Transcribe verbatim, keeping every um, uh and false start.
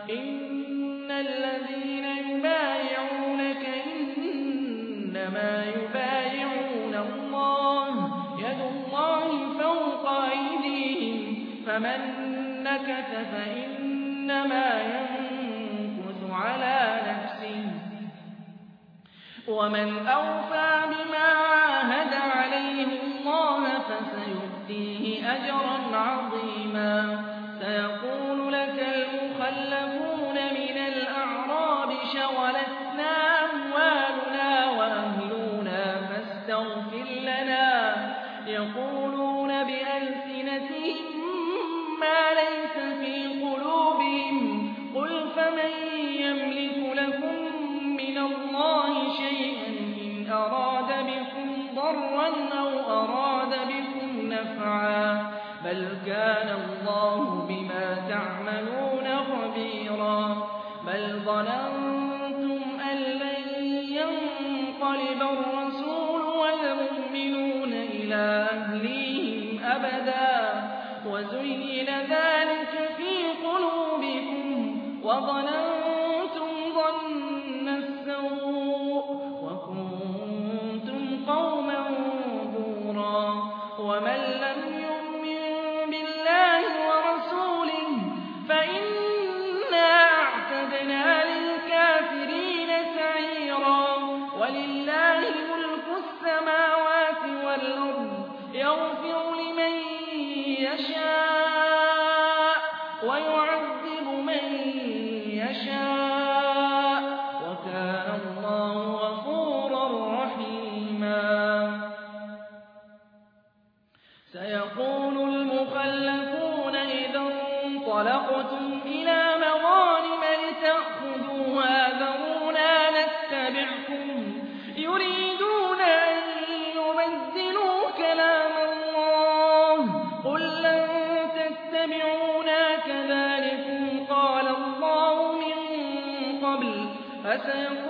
إن الذين يبايعونك إنما يبايعون الله يد الله فوق أيديهم فمن نكث فإنما ينكث على نفسه ومن أوفى بما عاهد عليه الله فسيؤتيه أجرا عظيما سيقول لك المخلفون من الأعراب شغلتنا أموالنا وأهلنا فاستغفر لنا يقولون بألسنتهم ما ليس في قلوبهم قل فمن يملك لكم من الله شيئا إن أراد بكم ضرا أو أراد بكم نفعا بل كان الله بما تعملون خبيرا بل ظننتم أن لن ينقلب الرسول والمؤمنون إلى أهليهم أبدا وزين ذلك في قلوبكم وظننتم ظن السوء وكنتم قوما بورا ومن لم يؤمن بالله ورسوله فإنا أعتدنا للكافرين سعيرا ولله ملك السماوات والأرض يغفر لمن يشاء ويعذب من يشاء وكان الله غفورا رحيما سيقول المخلفون إذا انطلقتم إلى مغانم لتأخذوها ذرونا نتبعكم يريدون أن يبدلوا كلام الله قل لن تتبعونا كذلكم قال الله من قبل فسيقول